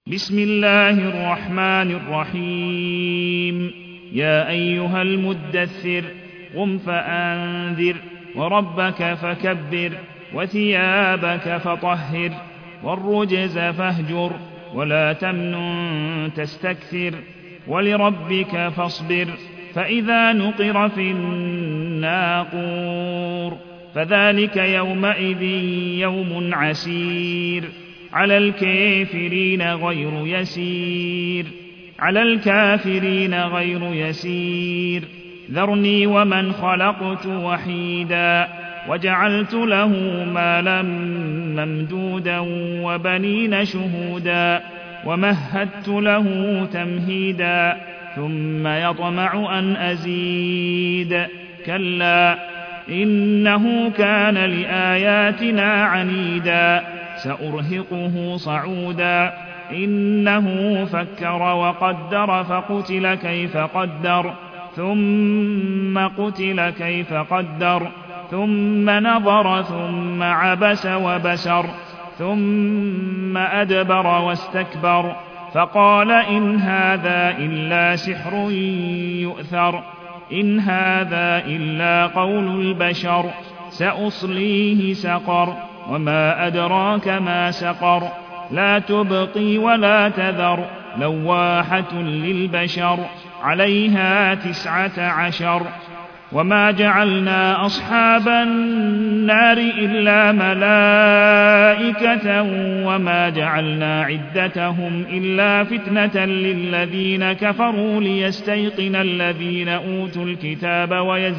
بسم الله الرحمن الرحيم. يا أيها المدثر قم فأنذر وربك فكبر وثيابك فطهر والرجز فاهجر ولا تمنن تستكثر ولربك فاصبر فإذا نقر في الناقور فذلك يومئذ يوم عسير على الكافرين غير يسير ذرني ومن خلقت وحيدا وجعلت له مالا ممدودا وبنين شهودا ومهدت له تمهيدا ثم يطمع أن أزيد كلا إنه كان لآياتنا عنيدا سأرهقه صعودا إنه فكر وقدر فقتل كيف قدر ثم قتل كيف قدر ثم نظر ثم عبس وبسر ثم أدبر واستكبر فقال إن هذا إلا سحر يؤثر إن هذا إلا قول البشر سأصليه سقر وما أدراك ما سقر لا تبقي ولا تذر لواحة للبشر عليها 19 وما جعلنا أصحاب النار إلا ملائكة وما جعلنا عدتهم إلا فتنة للذين كفروا ليستيقن الذين أوتوا الكتاب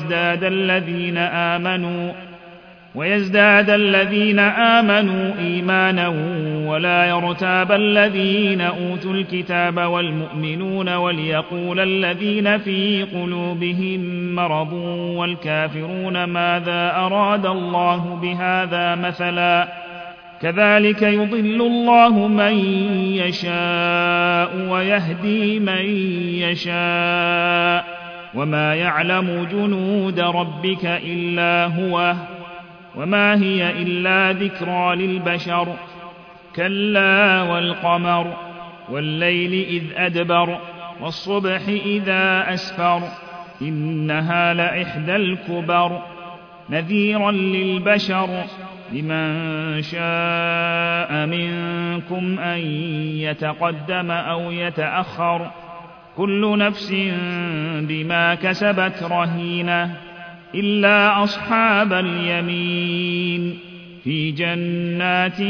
ويزداد الذين آمنوا إيمانا ولا يرتاب الذين أوتوا الكتاب والمؤمنون وليقول الذين في قلوبهم مرض والكافرون ماذا أراد الله بهذا مثلا كذلك يضل الله من يشاء ويهدي من يشاء وما يعلم جنود ربك إلا هو وما هي إلا ذكرى للبشر كلا والقمر والليل إذ أدبر والصبح إذا أسفر إنها لإحدى الكبر نذيرا للبشر لمن شاء منكم أن يتقدم أو يتأخر كل نفس بما كسبت رهينة إلا أصحاب اليمين في جنات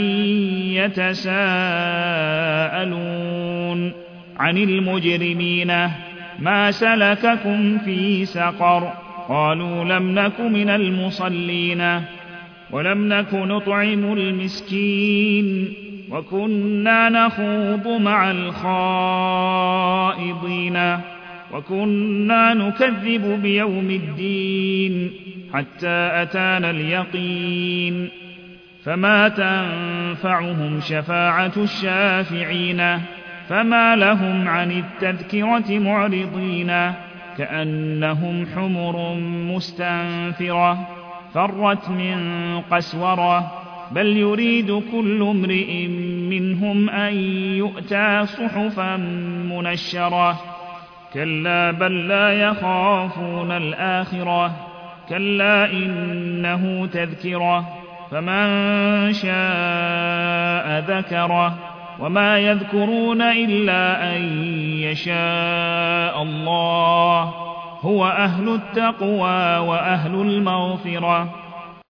يتساءلون عن المجرمين ما سلككم في سقر قالوا لم نك من المصلين ولم نك نطعم المسكين وكنا نخوض مع الخائضين وكنا نكذب بيوم الدين حتى أتانا اليقين فما تنفعهم شفاعة الشافعين فما لهم عن التذكرة معرضين كأنهم حمر مستنفرة فرت من قسورة بل يريد كل امرئ منهم أن يؤتى صحفا منشرة كلا بل لا يخافون الآخرة كلا إنه تذكرة فمن شاء ذكره وما يذكرون إلا أن يشاء الله هو أهل التقوى وأهل المغفرة